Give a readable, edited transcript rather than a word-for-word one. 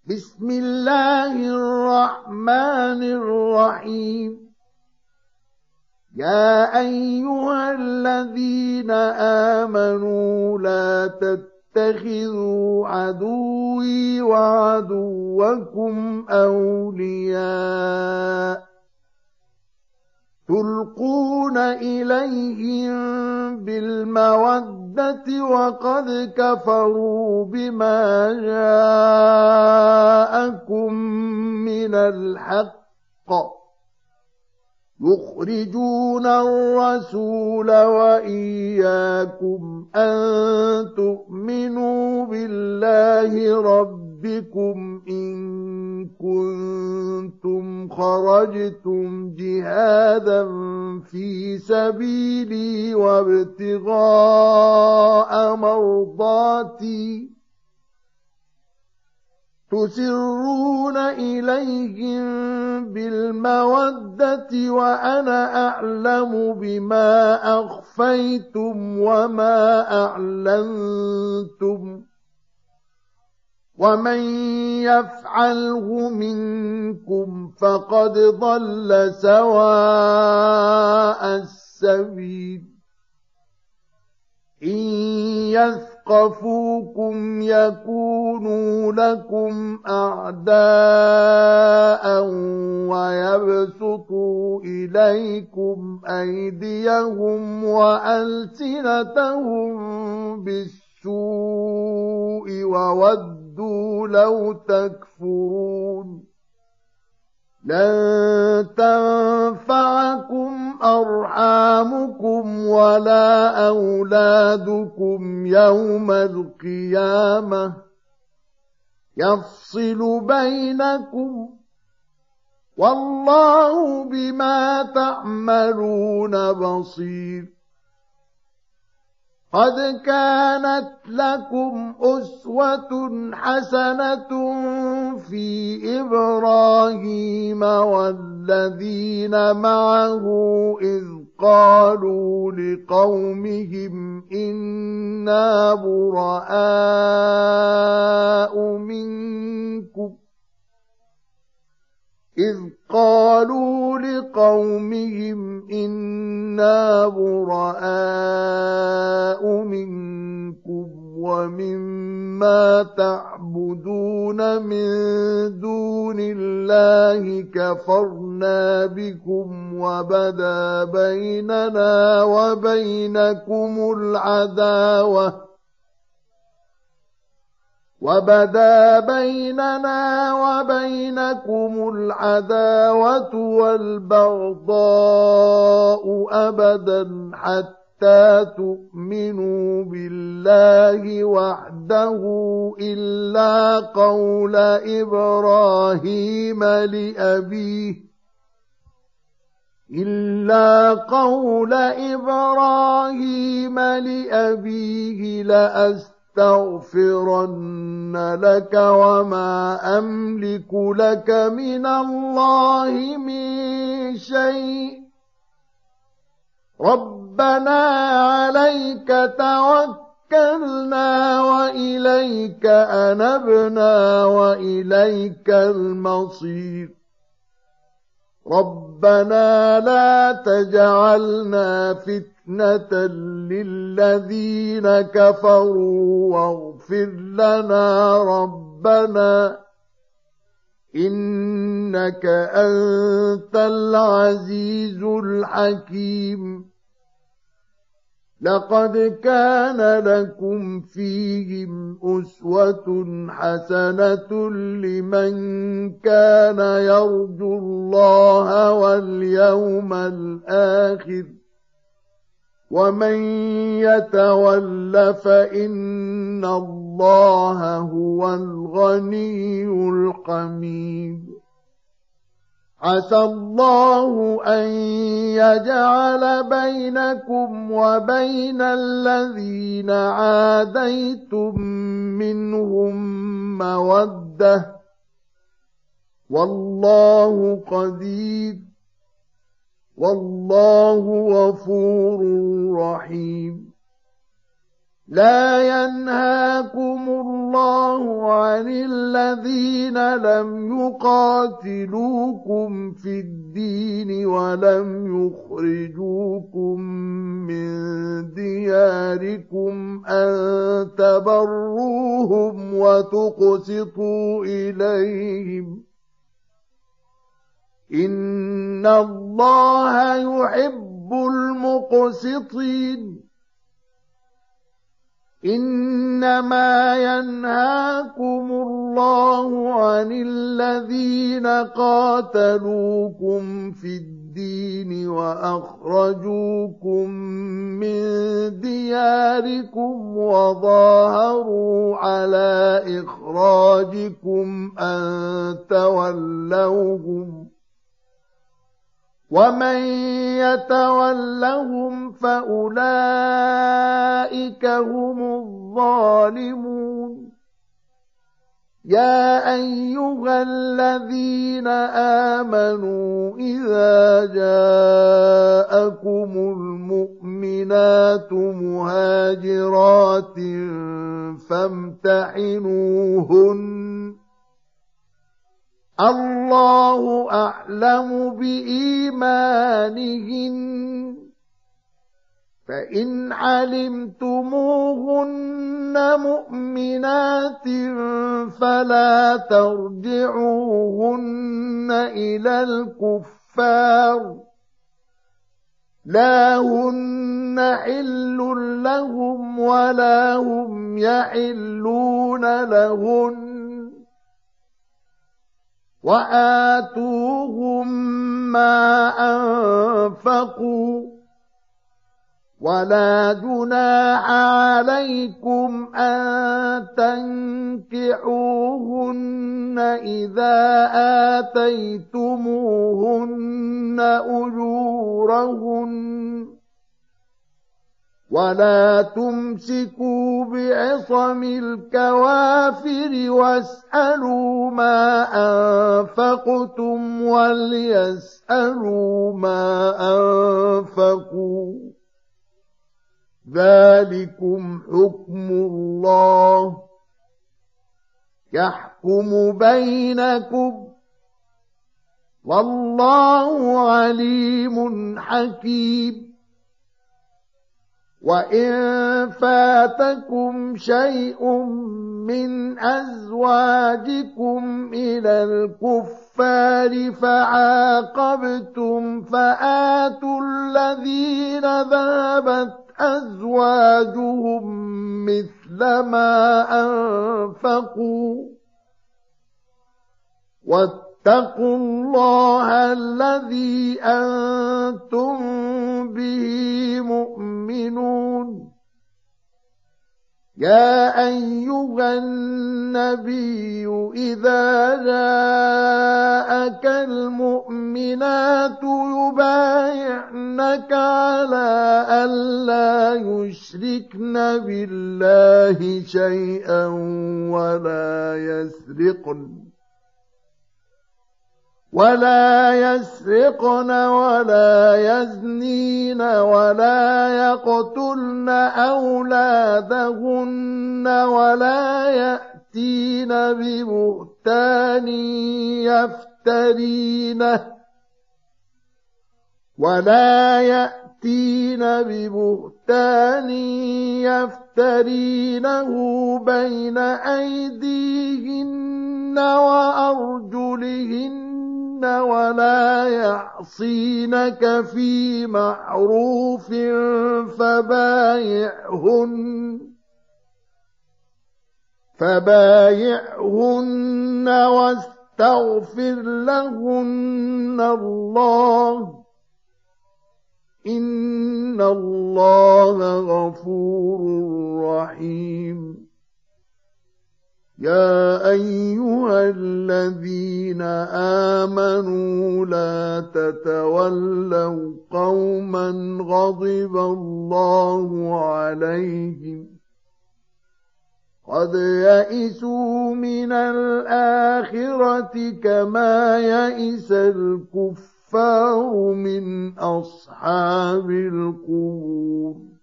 بسم الله الرحمن الرحيم. يا أيها الذين آمنوا لا تتخذوا عدوي وعدوكم أولياء تلقون إليهم بالمودة وقد كفروا بما جاءكم من الحق يخرجون الرسول وإياكم أن تؤمنوا بالله ربكم إن كنتم خرجتم جهادا في سبيلي وابتغاء مرضاتي تسرون إليهم بالمودة وأنا أعلم بما أخفيتم وما أعلنتم ومن يفعله منكم فقد ضل سواء السبيل. إن يثقفوكم يكونوا لكم أعداء ويبسطوا إليكم أيديهم وألسنتهم بالسوء وودوا لو تكفرون. لن تنفعكم أرحامكم ولا أولادكم يوم القيامة يفصل بينكم والله بما تعملون بصير. قد كانت لكم أسوة حسنة في إبراهيم والذين معه إذ قالوا لقومهم إنا براء منكم ومما تعبدون من دون الله كفرنا بكم وبدا بيننا وبينكم العداوة والبغضاء أبدا حتى تؤمنوا بالله وحده إلا قول إبراهيم لأبيه لأستغفرن لك وما أملك لك من الله من شيء ربنا عليك توكلنا وإليك أنبنا وإليك المصير. ربنا لا تجعلنا فتنة للذين كفروا واغفر لنا ربنا إنك أنت العزيز الحكيم. لقد كان لكم فيهم أسوة حسنة لمن كان يرجو الله واليوم الآخر ومن يتول فإن الله هو الغني الحميد. عسى الله أن يجعل بينكم وبين الذين عاديتم منهم مودة والله قدير والله غفور رحيم. لا ينهاكم الله عن الذين لم يقاتلوكم في الدين ولم يخرجوكم من دياركم أن تبروهم وتقسطوا إليهم إن الله يحب المقسطين إنما ينهاكم الله عن الذين قاتلوكم في الدين وأخرجوكم من دياركم وظاهروا على إخراجكم أن تولوهم ومن يتولهم فأولئك هم الظالمون يا أيها الذين آمنوا إذا جاءكم المؤمنات مهاجرات فامتحنوهن الله أعلم بإيمانهن فإن علمتموهن مؤمنات فلا ترجعوهن إلى الكفار لا هن حل لهم ولا هم يحلون لهن وآتوهم ما أنفقوا ولا جناح عليكم أن تنكحوهن إذا آتيتموهن أجورهن ولا تمسكوا بعصم الكوافر واسألوا ما أنفقتم وليسألوا ما أنفقوا ذلكم حكم الله يحكم بينكم والله عليم حكيم وإن فاتكم شيء من أزواجكم إلى الكفار فعاقبتم فآتوا الذين ذهبت أزواجهم مثل ما أنفقوا واتقوا الله الذي أنتم به مؤمنون يا أيها النبي إذا جاءك المؤمنات يبايعنك على ألا يشركن بالله شيئا ولا يسرقن ولا يزنين ولا يقتلن أولادهن ولا يأتين ببهتان يفترينه بين أيديهن وأرجلهن ولا يعصينك في معروف فبايعهن واستغفر لهن الله إن الله غفور رحيم يا أيها الذين آمنوا لا تتولوا قوما غضب الله عليهم قد يئسوا من الآخرة كما يئس الكفار من أصحاب القبور